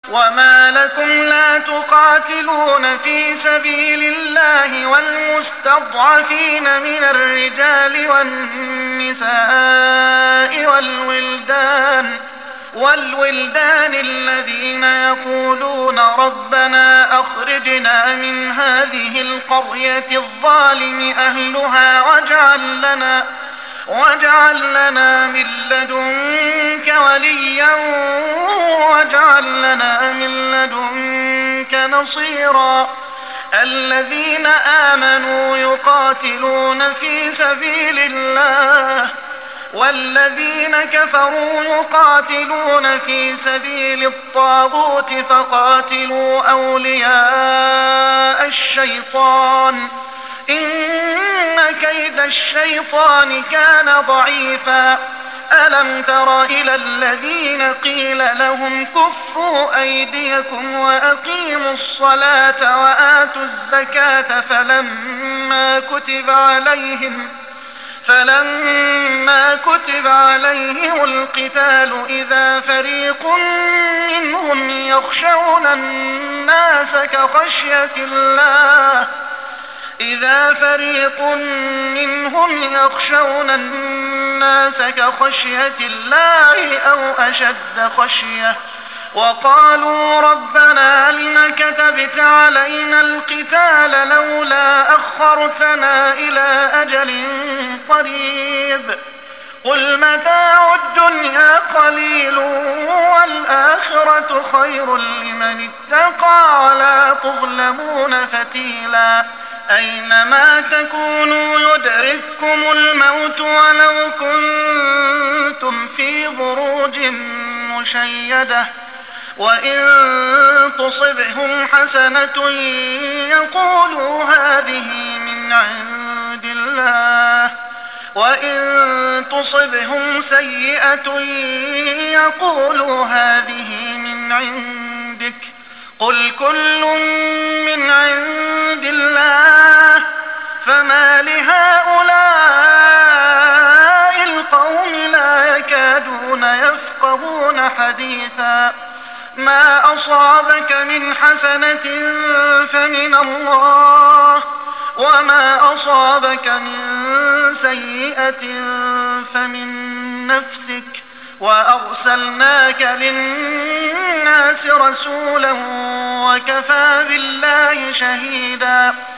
وما لكم لا تقاتلون في سبيل الله والمستضعفين من الرجال والنساء والولدان الذين يقولون ربنا أخرجنا من هذه القرية الظالم أهلها واجعل لنا من لدنك وليا واجعل لنا من لدنك نصيرا الذين آمنوا يقاتلون في سبيل الله والذين كفروا يقاتلون في سبيل الطاغوت فقاتلوا أولياء الشيطان إن كيد الشيطان كان ضعيفا ألم تر إلى الذين قيل لهم كفوا أيديكم وأقيموا الصلاة وآتوا الزكاة فلما كتب عليهم القتال إذا فريق منهم يخشون الناس كخشية الله أو أشد خشية وقالوا ربنا لم كتبت علينا القتال لولا أخرتنا إلى أجل قريب قل متاع الدنيا قليل والآخرة خير لمن اتقى ولا تظلمون فتيلا أينما تكونوا يدرككم الموت ولو كنتم في بروج مشيدة وإن تصبهم حسنة يقولوا هذه من عند الله وإن تصبهم سيئة يقولوا هذه من عندك قل كل من عند الله فما لهؤلاء القوم لا يكادون يفقهون حديثا ما أصابك من حسنة فمن الله وما أصابك من سيئة فمن نفسك وأرسلناك للناس رسولا وكفى بالله شهيدا